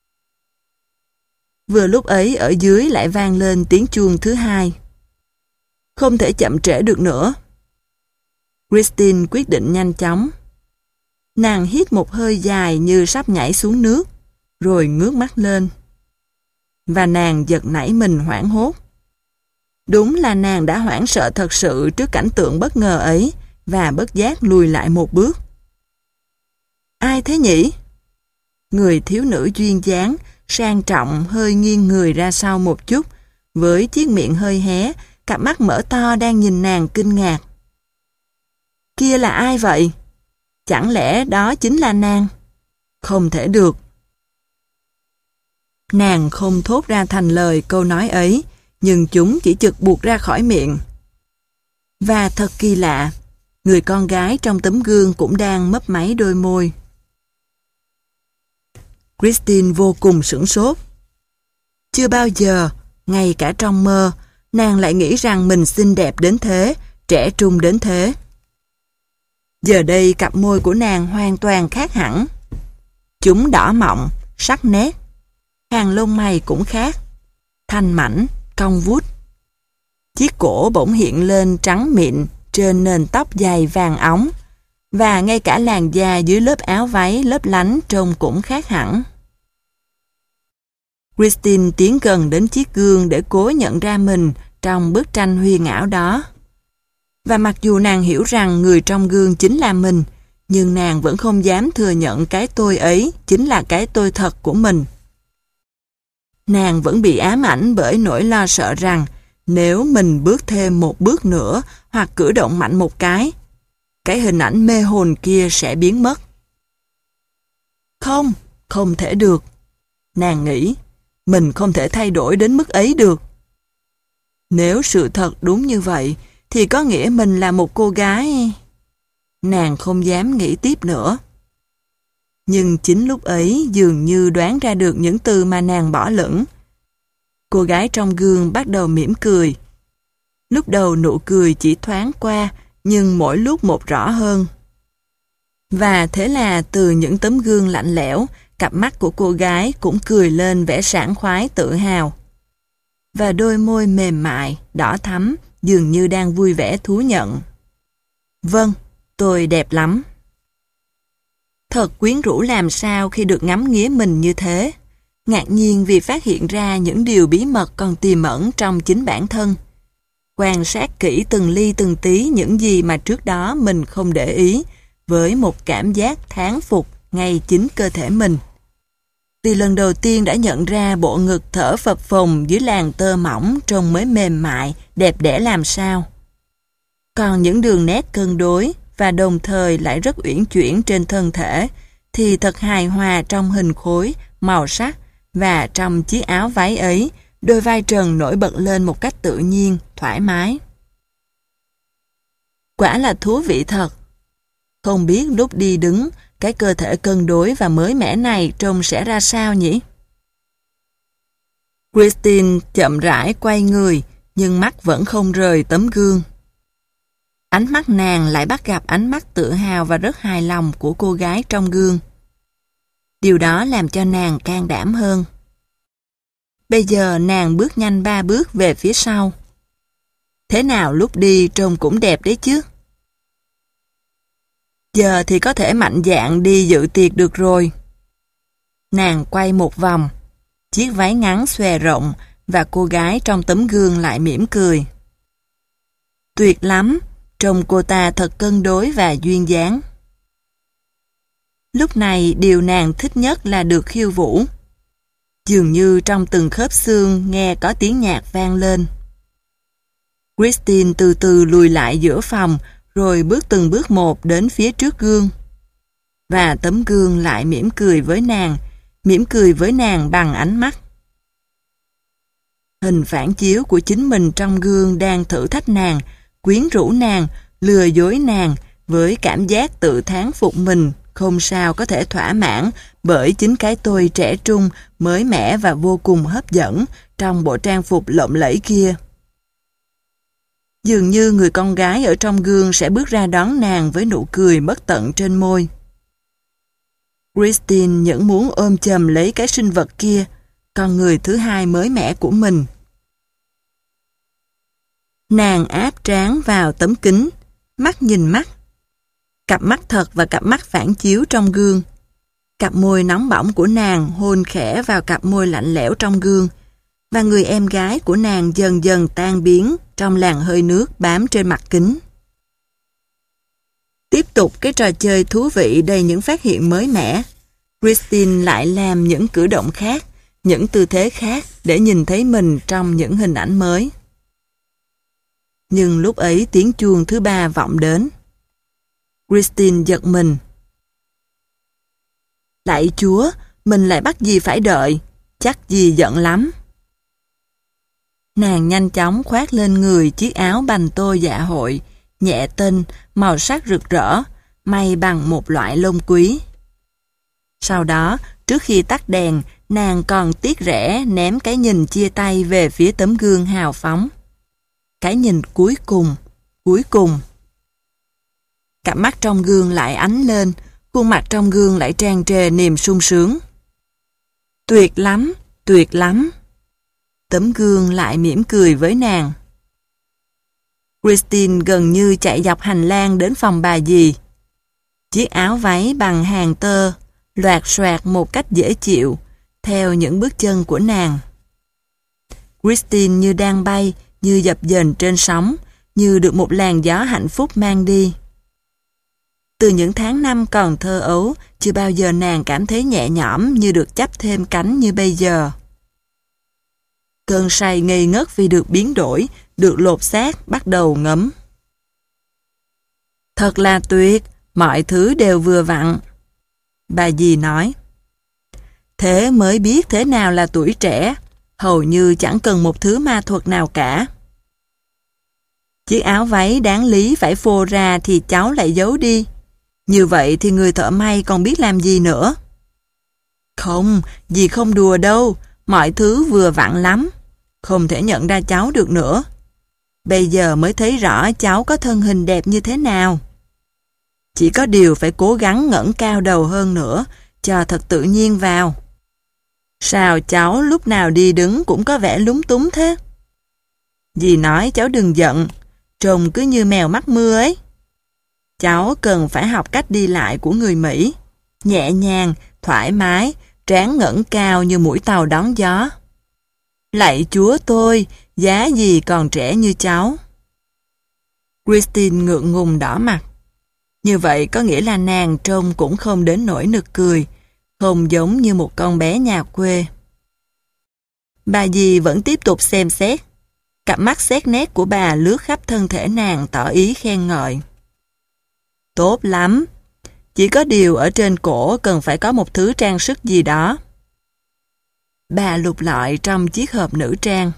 Vừa lúc ấy ở dưới lại vang lên tiếng chuông thứ hai. Không thể chậm trễ được nữa. Christine quyết định nhanh chóng. Nàng hít một hơi dài như sắp nhảy xuống nước, rồi ngước mắt lên. Và nàng giật nảy mình hoảng hốt. Đúng là nàng đã hoảng sợ thật sự trước cảnh tượng bất ngờ ấy và bất giác lùi lại một bước. Ai thế nhỉ? Người thiếu nữ duyên dáng, sang trọng hơi nghiêng người ra sau một chút, với chiếc miệng hơi hé, cặp mắt mở to đang nhìn nàng kinh ngạc. Kia là ai vậy? Chẳng lẽ đó chính là nàng? Không thể được. Nàng không thốt ra thành lời câu nói ấy, nhưng chúng chỉ chực buột ra khỏi miệng. Và thật kỳ lạ, người con gái trong tấm gương cũng đang mấp máy đôi môi. Christine vô cùng sửng sốt. Chưa bao giờ, ngay cả trong mơ, nàng lại nghĩ rằng mình xinh đẹp đến thế, trẻ trung đến thế. Giờ đây cặp môi của nàng hoàn toàn khác hẳn. Chúng đỏ mọng, sắc nét. Hàng lông mày cũng khác. Thanh mảnh, cong vút. Chiếc cổ bỗng hiện lên trắng mịn trên nền tóc dài vàng óng. Và ngay cả làn da dưới lớp áo váy lấp lánh trông cũng khác hẳn. Christine tiến gần đến chiếc gương để cố nhận ra mình trong bức tranh huyền ảo đó. Và mặc dù nàng hiểu rằng người trong gương chính là mình, nhưng nàng vẫn không dám thừa nhận cái tôi ấy chính là cái tôi thật của mình. Nàng vẫn bị ám ảnh bởi nỗi lo sợ rằng nếu mình bước thêm một bước nữa hoặc cử động mạnh một cái, cái hình ảnh mê hồn kia sẽ biến mất. Không, không thể được. Nàng nghĩ, mình không thể thay đổi đến mức ấy được. Nếu sự thật đúng như vậy, thì có nghĩa mình là một cô gái. Nàng không dám nghĩ tiếp nữa. Nhưng chính lúc ấy dường như đoán ra được những từ mà nàng bỏ lửng. Cô gái trong gương bắt đầu mỉm cười. Lúc đầu nụ cười chỉ thoáng qua, nhưng mỗi lúc một rõ hơn. Và thế là từ những tấm gương lạnh lẽo, cặp mắt của cô gái cũng cười lên vẻ sảng khoái tự hào. Và đôi môi mềm mại, đỏ thắm, dường như đang vui vẻ thú nhận. Vâng, tôi đẹp lắm. Thật quyến rũ làm sao khi được ngắm nghía mình như thế. Ngạc nhiên vì phát hiện ra những điều bí mật còn tiềm ẩn trong chính bản thân. Quan sát kỹ từng ly từng tí những gì mà trước đó mình không để ý, với một cảm giác thán phục ngay chính cơ thể mình. Vì lần đầu tiên đã nhận ra bộ ngực thở phập phồng dưới làn tơ mỏng trông mới mềm mại, đẹp đẽ làm sao. Còn những đường nét cân đối và đồng thời lại rất uyển chuyển trên thân thể thì thật hài hòa trong hình khối, màu sắc và trong chiếc áo váy ấy, đôi vai trần nổi bật lên một cách tự nhiên, thoải mái. Quả là thú vị thật. Không biết lúc đi đứng, cái cơ thể cân đối và mới mẻ này trông sẽ ra sao nhỉ? Christine chậm rãi quay người, nhưng mắt vẫn không rời tấm gương. Ánh mắt nàng lại bắt gặp ánh mắt tự hào và rất hài lòng của cô gái trong gương. Điều đó làm cho nàng can đảm hơn. Bây giờ nàng bước nhanh ba bước về phía sau. Thế nào lúc đi trông cũng đẹp đấy chứ. Giờ thì có thể mạnh dạn đi dự tiệc được rồi. Nàng quay một vòng, chiếc váy ngắn xòe rộng và cô gái trong tấm gương lại mỉm cười. Tuyệt lắm, trông cô ta thật cân đối và duyên dáng. Lúc này điều nàng thích nhất là được khiêu vũ. Dường như trong từng khớp xương nghe có tiếng nhạc vang lên. Christine từ từ lùi lại giữa phòng, rồi bước từng bước một đến phía trước gương. Và tấm gương lại mỉm cười với nàng, mỉm cười với nàng bằng ánh mắt. Hình phản chiếu của chính mình trong gương đang thử thách nàng, quyến rũ nàng, lừa dối nàng với cảm giác tự thán phục mình, không sao có thể thỏa mãn bởi chính cái tôi trẻ trung, mới mẻ và vô cùng hấp dẫn trong bộ trang phục lộng lẫy kia. Dường như người con gái ở trong gương sẽ bước ra đón nàng với nụ cười bất tận trên môi. Christine những muốn ôm chầm lấy cái sinh vật kia, con người thứ hai mới mẻ của mình. Nàng áp trán vào tấm kính, mắt nhìn mắt. Cặp mắt thật và cặp mắt phản chiếu trong gương. Cặp môi nóng bỏng của nàng hôn khẽ vào cặp môi lạnh lẽo trong gương, và người em gái của nàng dần dần tan biến trong làn hơi nước bám trên mặt kính. Tiếp tục cái trò chơi thú vị đầy những phát hiện mới mẻ, Christine lại làm những cử động khác, những tư thế khác để nhìn thấy mình trong những hình ảnh mới. Nhưng lúc ấy tiếng chuông thứ ba vọng đến. Christine giật mình. Lạy Chúa, mình lại bắt gì phải đợi, chắc gì giận lắm. Nàng nhanh chóng khoác lên người chiếc áo bành tô dạ hội, nhẹ tinh, màu sắc rực rỡ, may bằng một loại lông quý. Sau đó, trước khi tắt đèn, nàng còn tiếc rẻ ném cái nhìn chia tay về phía tấm gương hào phóng. Cái nhìn cuối cùng, cuối cùng. Cặp mắt trong gương lại ánh lên, khuôn mặt trong gương lại tràn trề niềm sung sướng. Tuyệt lắm, tuyệt lắm. Tấm gương lại mỉm cười với nàng. Christine gần như chạy dọc hành lang đến phòng bà dì. Chiếc áo váy bằng hàng tơ, loạt soạt một cách dễ chịu, theo những bước chân của nàng. Christine như đang bay, như dập dềnh trên sóng, như được một làn gió hạnh phúc mang đi. Từ những tháng năm còn thơ ấu, chưa bao giờ nàng cảm thấy nhẹ nhõm như được chắp thêm cánh như bây giờ. Cơn say ngây ngất vì được biến đổi, được lột xác bắt đầu ngấm. Thật là tuyệt, mọi thứ đều vừa vặn. Bà dì nói. Thế mới biết thế nào là tuổi trẻ, hầu như chẳng cần một thứ ma thuật nào cả. Chiếc áo váy đáng lý phải phô ra thì cháu lại giấu đi. Như vậy thì người thợ may còn biết làm gì nữa? Không, dì không đùa đâu, mọi thứ vừa vặn lắm. Không thể nhận ra cháu được nữa. Bây giờ mới thấy rõ cháu có thân hình đẹp như thế nào. Chỉ có điều phải cố gắng ngẩng cao đầu hơn nữa, cho thật tự nhiên vào. Sao cháu lúc nào đi đứng cũng có vẻ lúng túng thế? Dì nói cháu đừng giận, trông cứ như mèo mắc mưa ấy. Cháu cần phải học cách đi lại của người Mỹ, nhẹ nhàng, thoải mái, trán ngẩng cao như mũi tàu đón gió. Lạy Chúa tôi, giá gì còn trẻ như cháu. Christine ngượng ngùng đỏ mặt. Như vậy có nghĩa là nàng trông cũng không đến nỗi nực cười, không giống như một con bé nhà quê. Bà dì vẫn tiếp tục xem xét. Cặp mắt xét nét của bà lướt khắp thân thể nàng tỏ ý khen ngợi. Tốt lắm. Chỉ có điều ở trên cổ cần phải có một thứ trang sức gì đó. Bà lục lọi trong chiếc hộp nữ trang.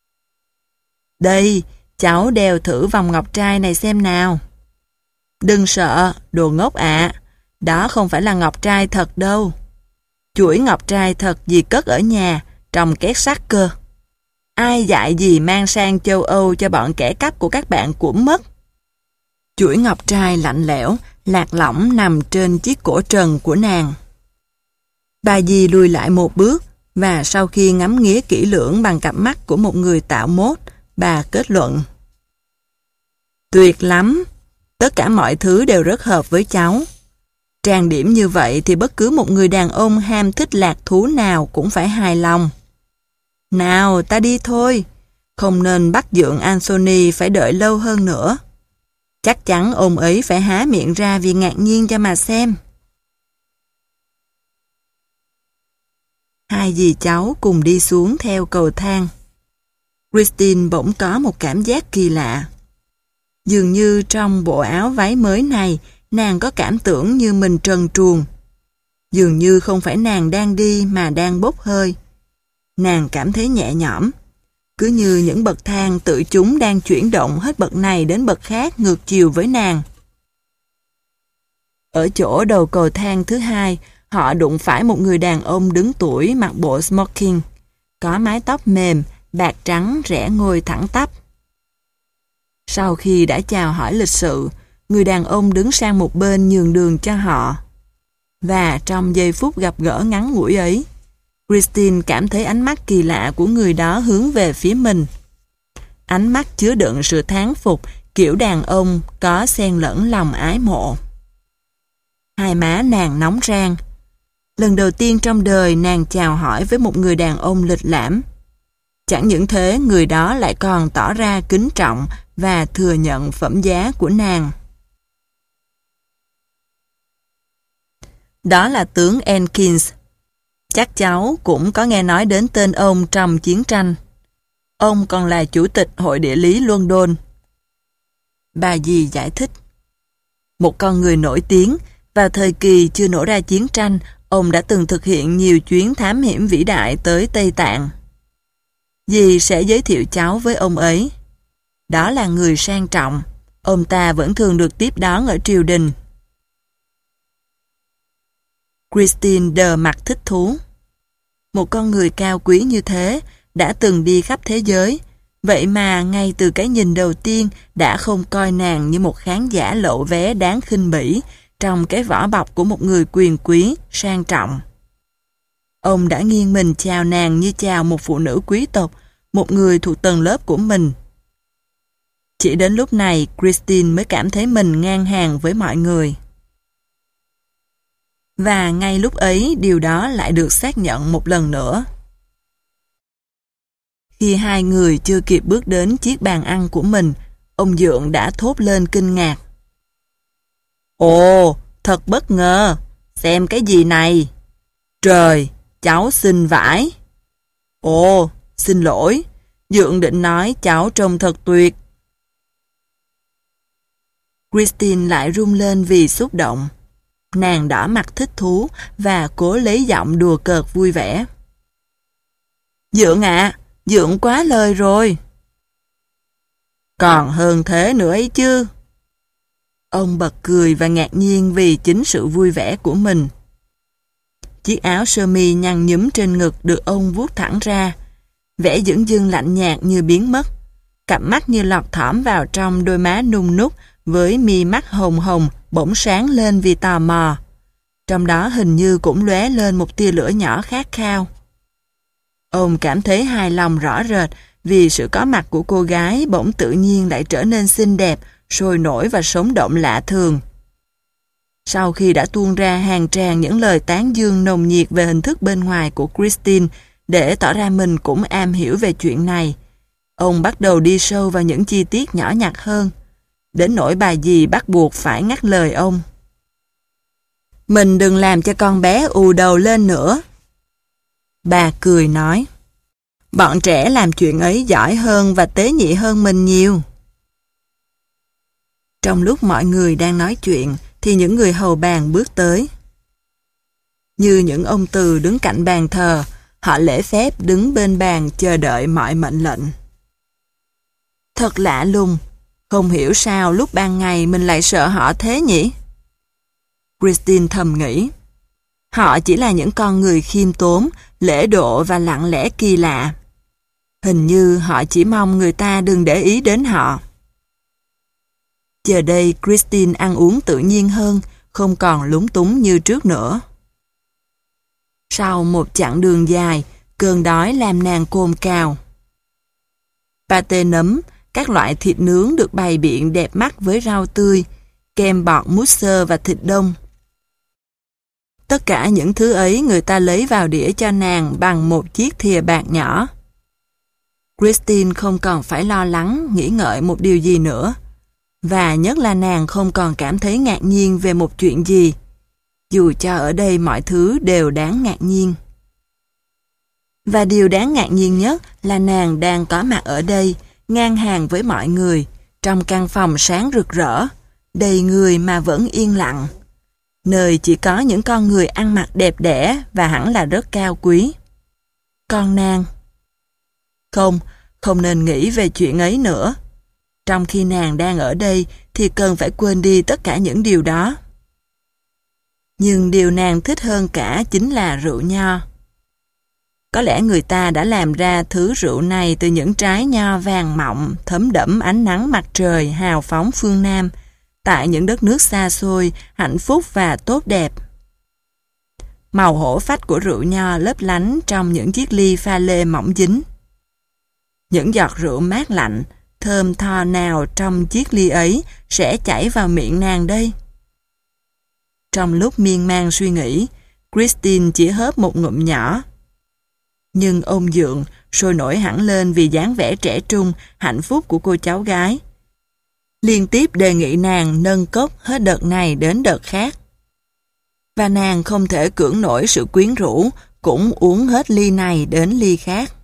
Đây, cháu đeo thử vòng ngọc trai này xem nào. Đừng sợ, đồ ngốc ạ. Đó không phải là ngọc trai thật đâu. Chuỗi ngọc trai thật dì cất ở nhà, trong két sắt cơ. Ai dạy dì mang sang châu Âu cho bọn kẻ cắp của các bạn cũng mất. Chuỗi ngọc trai lạnh lẽo, lạc lõng nằm trên chiếc cổ trần của nàng. Bà dì lùi lại một bước, và sau khi ngắm nghía kỹ lưỡng bằng cặp mắt của một người tạo mốt, bà kết luận. Tuyệt lắm! Tất cả mọi thứ đều rất hợp với cháu. Trang điểm như vậy thì bất cứ một người đàn ông ham thích lạc thú nào cũng phải hài lòng. Nào, ta đi thôi. Không nên bắt dượng Anthony phải đợi lâu hơn nữa. Chắc chắn ông ấy phải há miệng ra vì ngạc nhiên cho mà xem. Hai dì cháu cùng đi xuống theo cầu thang. Christine bỗng có một cảm giác kỳ lạ. Dường như trong bộ áo váy mới này, nàng có cảm tưởng như mình trần truồng. Dường như không phải nàng đang đi mà đang bốc hơi. Nàng cảm thấy nhẹ nhõm, cứ như những bậc thang tự chúng đang chuyển động hết bậc này đến bậc khác ngược chiều với nàng. Ở chỗ đầu cầu thang thứ hai, họ đụng phải một người đàn ông đứng tuổi mặc bộ smoking, có mái tóc mềm, bạc trắng rẽ ngôi thẳng tắp. Sau khi đã chào hỏi lịch sự, người đàn ông đứng sang một bên nhường đường cho họ. Và trong giây phút gặp gỡ ngắn ngủi ấy, Christine cảm thấy ánh mắt kỳ lạ của người đó hướng về phía mình. Ánh mắt chứa đựng sự thán phục kiểu đàn ông có xen lẫn lòng ái mộ. Hai má nàng nóng rang. Lần đầu tiên trong đời nàng chào hỏi với một người đàn ông lịch lãm. Chẳng những thế, người đó lại còn tỏ ra kính trọng và thừa nhận phẩm giá của nàng. Đó là tướng Enkins. Chắc cháu cũng có nghe nói đến tên ông trong chiến tranh. Ông còn là chủ tịch Hội Địa lý London. Bà dì giải thích. Một con người nổi tiếng, vào thời kỳ chưa nổ ra chiến tranh, ông đã từng thực hiện nhiều chuyến thám hiểm vĩ đại tới Tây Tạng. Dì sẽ giới thiệu cháu với ông ấy. Đó là người sang trọng, ông ta vẫn thường được tiếp đón ở triều đình. Christine đờ mặt thích thú. Một con người cao quý như thế đã từng đi khắp thế giới, vậy mà ngay từ cái nhìn đầu tiên đã không coi nàng như một khán giả lậu vé đáng khinh bỉ trong cái vỏ bọc của một người quyền quý, sang trọng. Ông đã nghiêng mình chào nàng như chào một phụ nữ quý tộc, một người thuộc tầng lớp của mình. Chỉ đến lúc này, Christine mới cảm thấy mình ngang hàng với mọi người. Và ngay lúc ấy, điều đó lại được xác nhận một lần nữa. Khi hai người chưa kịp bước đến chiếc bàn ăn của mình, ông Dượng đã thốt lên kinh ngạc. Ồ, thật bất ngờ, xem cái gì này? Trời, cháu xinh vãi. Ồ, xin lỗi, Dượng định nói cháu trông thật tuyệt. Christine lại rung lên vì xúc động. Nàng đỏ mặt thích thú và cố lấy giọng đùa cợt vui vẻ. Dượng ạ, à, Dượng quá lời rồi. Còn hơn thế nữa ấy chứ. Ông bật cười và ngạc nhiên vì chính sự vui vẻ của mình. Chiếc áo sơ mi nhăn nhúm trên ngực được ông vuốt thẳng ra, vẻ dửng dưng lạnh nhạt như biến mất. Cặp mắt như lọt thỏm vào trong đôi má nung núc với mi mắt hồng hồng bỗng sáng lên vì tò mò. Trong đó hình như cũng lóe lên một tia lửa nhỏ khát khao. Ông cảm thấy hài lòng rõ rệt vì sự có mặt của cô gái bỗng tự nhiên lại trở nên xinh đẹp, sôi nổi và sống động lạ thường. Sau khi đã tuôn ra hàng tràng những lời tán dương nồng nhiệt về hình thức bên ngoài của Christine để tỏ ra mình cũng am hiểu về chuyện này, ông bắt đầu đi sâu vào những chi tiết nhỏ nhặt hơn, đến nỗi bà dì bắt buộc phải ngắt lời ông. Mình đừng làm cho con bé ù đầu lên nữa. Bà cười nói, bọn trẻ làm chuyện ấy giỏi hơn và tế nhị hơn mình nhiều. Trong lúc mọi người đang nói chuyện, thì những người hầu bàn bước tới. Như những ông từ đứng cạnh bàn thờ, họ lễ phép đứng bên bàn chờ đợi mọi mệnh lệnh. Thật lạ lùng, không hiểu sao lúc ban ngày mình lại sợ họ thế nhỉ? Christine thầm nghĩ. Họ chỉ là những con người khiêm tốn, lễ độ và lặng lẽ kỳ lạ. Hình như họ chỉ mong người ta đừng để ý đến họ. Giờ đây Christine ăn uống tự nhiên hơn, không còn lúng túng như trước nữa. Sau một chặng đường dài, cơn đói làm nàng cồn cào. Pate nấm, các loại thịt nướng được bày biện đẹp mắt với rau tươi, kem bọt mút xơ và thịt đông. Tất cả những thứ ấy người ta lấy vào đĩa cho nàng bằng một chiếc thìa bạc nhỏ. Christine không còn phải lo lắng, nghĩ ngợi một điều gì nữa. Và nhất là nàng không còn cảm thấy ngạc nhiên về một chuyện gì, dù cho ở đây mọi thứ đều đáng ngạc nhiên. Và điều đáng ngạc nhiên nhất là nàng đang có mặt ở đây, ngang hàng với mọi người, trong căn phòng sáng rực rỡ, đầy người mà vẫn yên lặng, nơi chỉ có những con người ăn mặc đẹp đẽ và hẳn là rất cao quý. Còn nàng? Không, không nên nghĩ về chuyện ấy nữa. Trong khi nàng đang ở đây thì cần phải quên đi tất cả những điều đó. Nhưng điều nàng thích hơn cả chính là rượu nho. Có lẽ người ta đã làm ra thứ rượu này từ những trái nho vàng mọng, thấm đẫm ánh nắng mặt trời hào phóng phương Nam, tại những đất nước xa xôi, hạnh phúc và tốt đẹp. Màu hổ phách của rượu nho lấp lánh trong những chiếc ly pha lê mỏng dính. Những giọt rượu mát lạnh, thơm tho nào trong chiếc ly ấy sẽ chảy vào miệng nàng đây? Trong lúc miên man suy nghĩ, Christine chỉ hớp một ngụm nhỏ. Nhưng ông dượng sôi nổi hẳn lên vì dáng vẻ trẻ trung, hạnh phúc của cô cháu gái. Liên tiếp đề nghị nàng nâng cốc hết đợt này đến đợt khác. Và nàng không thể cưỡng nổi sự quyến rũ, cũng uống hết ly này đến ly khác.